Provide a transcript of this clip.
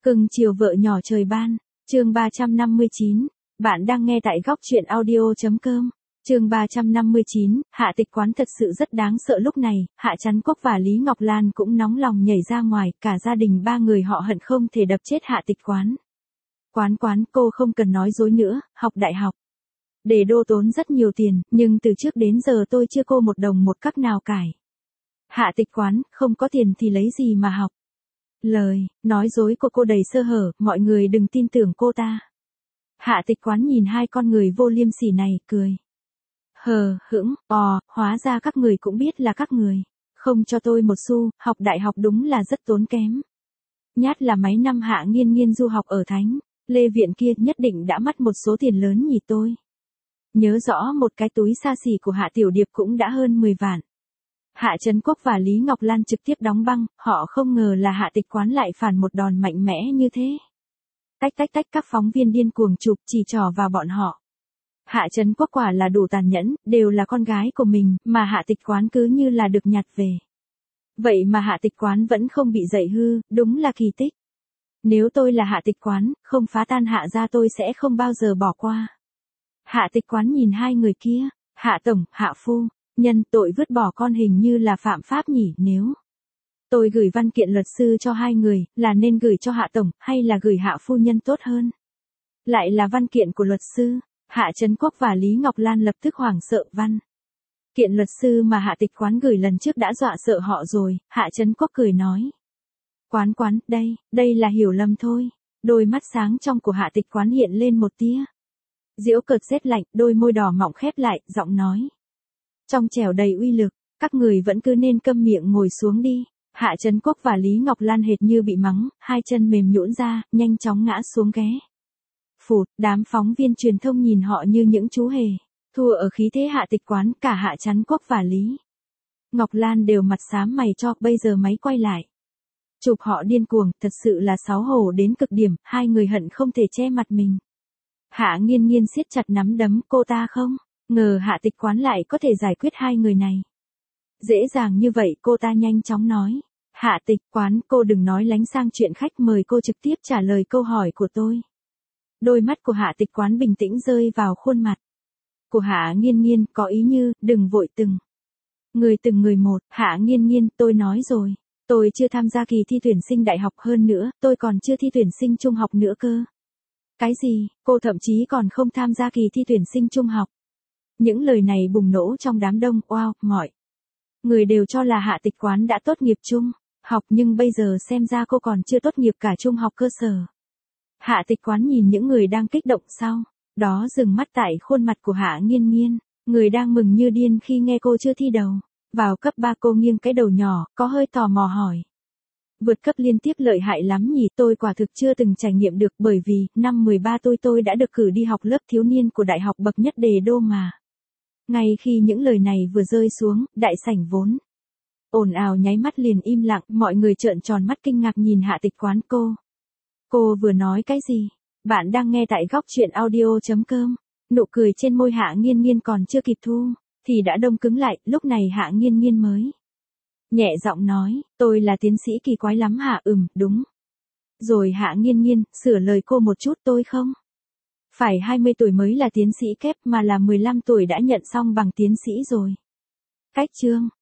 Cưng chiều vợ nhỏ trời ban, chương 359, bạn đang nghe tại góc truyện audio.com. Chương 359, Hạ Tịch Quán thật sự rất đáng sợ lúc này, Hạ Chắn Quốc và Lý Ngọc Lan cũng nóng lòng nhảy ra ngoài, cả gia đình ba người họ hận không thể đập chết Hạ Tịch Quán. Quán, cô không cần nói dối nữa, học đại học. Để đô tốn rất nhiều tiền, nhưng từ trước đến giờ tôi chưa cô một đồng một cắc nào cải. Hạ Tịch Quán, không có tiền thì lấy gì mà học. Lời nói dối của cô đầy sơ hở, mọi người đừng tin tưởng cô ta. Hạ Tịch Quán nhìn hai con người vô liêm sỉ này, cười. Hóa ra các người cũng biết là các người. Không cho tôi một xu, học đại học đúng là rất tốn kém. Nhát là mấy năm Hạ Nghiên Nghiên du học ở Thánh Lê Viện kia nhất định đã mất một số tiền lớn nhỉ tôi. Nhớ rõ một cái túi xa xỉ của Hạ Tiểu Điệp cũng đã hơn 10 vạn. Hạ Chấn Quốc và Lý Ngọc Lan trực tiếp đóng băng, họ không ngờ là Hạ Tịch Quán lại phản một đòn mạnh mẽ như thế. Tách các phóng viên điên cuồng chụp chỉ trỏ vào bọn họ. Hạ Chấn Quốc quả là đủ tàn nhẫn, đều là con gái của mình, mà Hạ Tịch Quán cứ như là được nhặt về. Vậy mà Hạ Tịch Quán vẫn không bị dạy hư, đúng là kỳ tích. Nếu tôi là Hạ Tịch Quán, không phá tan Hạ gia tôi sẽ không bao giờ bỏ qua. Hạ Tịch Quán nhìn hai người kia, Hạ Tổng, Hạ Phu. Nhân tội vứt bỏ con hình như là phạm pháp nhỉ, nếu tôi gửi văn kiện luật sư cho hai người, là nên gửi cho Hạ Tổng, hay là gửi Hạ Phu Nhân tốt hơn? Lại là văn kiện của luật sư, Hạ Chấn Quốc và Lý Ngọc Lan lập tức hoảng sợ. Văn kiện luật sư mà Hạ Tịch Quán gửi lần trước đã dọa sợ họ rồi, Hạ Chấn Quốc cười nói. Quán, đây là hiểu lầm thôi. Đôi mắt sáng trong của Hạ Tịch Quán hiện lên một tia giễu cợt rét lạnh, đôi môi đỏ mọng khép lại, giọng nói. Trong trẻo đầy uy lực, các người vẫn cứ nên câm miệng ngồi xuống đi. Hạ Chấn Quốc và Lý Ngọc Lan hệt như bị mắng, hai chân mềm nhũn ra, nhanh chóng ngã xuống ghế. Phụt, đám phóng viên truyền thông nhìn họ như những chú hề. Thua ở khí thế Hạ Tịch Quán, cả Hạ Chấn Quốc và Lý Ngọc Lan đều mặt xám mày cho, bây giờ máy quay lại. Chụp họ điên cuồng, thật sự là xấu hổ đến cực điểm, hai người hận không thể che mặt mình. Hạ Nghiên Nghiên siết chặt nắm đấm, cô ta không ngờ Hạ Tịch Quán lại có thể giải quyết hai người này. Dễ dàng như vậy, cô ta nhanh chóng nói. Hạ Tịch Quán, cô đừng nói lánh sang chuyện khách, mời cô trực tiếp trả lời câu hỏi của tôi. Đôi mắt của Hạ Tịch Quán bình tĩnh rơi vào khuôn mặt của Hạ Nghiên Nghiên, có ý như, đừng vội từng người một. Hạ Nghiên Nghiên, tôi nói rồi. Tôi chưa tham gia kỳ thi tuyển sinh đại học, hơn nữa, tôi còn chưa thi tuyển sinh trung học nữa cơ. Cái gì, cô thậm chí còn không tham gia kỳ thi tuyển sinh trung học. Những lời này bùng nổ trong đám đông, wow, mọi người đều cho là Hạ Tịch Quán đã tốt nghiệp trung học, nhưng bây giờ xem ra cô còn chưa tốt nghiệp cả trung học cơ sở. Hạ Tịch Quán nhìn những người đang kích động sau đó dừng mắt tại khuôn mặt của Hạ Nghiên Nghiên, người đang mừng như điên khi nghe cô chưa thi đầu vào cấp 3. Cô nghiêng cái đầu nhỏ, có hơi tò mò hỏi. Vượt cấp liên tiếp lợi hại lắm nhỉ, tôi quả thực chưa từng trải nghiệm được, bởi vì năm 13 tôi đã được cử đi học lớp thiếu niên của đại học bậc nhất Đề Đô mà. Ngay khi những lời này vừa rơi xuống, đại sảnh vốn ồn ào nháy mắt liền im lặng, mọi người trợn tròn mắt kinh ngạc nhìn Hạ Tịch Quán. Cô vừa nói cái gì? Bạn đang nghe tại góc truyện audio.com. Nụ cười trên môi Hạ Nghiên Nghiên còn chưa kịp thu thì đã đông cứng lại, lúc này Hạ Nghiên Nghiên mới nhẹ giọng nói, tôi là tiến sĩ kỳ quái lắm hả? Đúng. Rồi Hạ Nghiên Nghiên sửa lời cô một chút, tôi không phải 20 tuổi mới là tiến sĩ kép, mà là 15 tuổi đã nhận xong bằng tiến sĩ rồi. Cách chương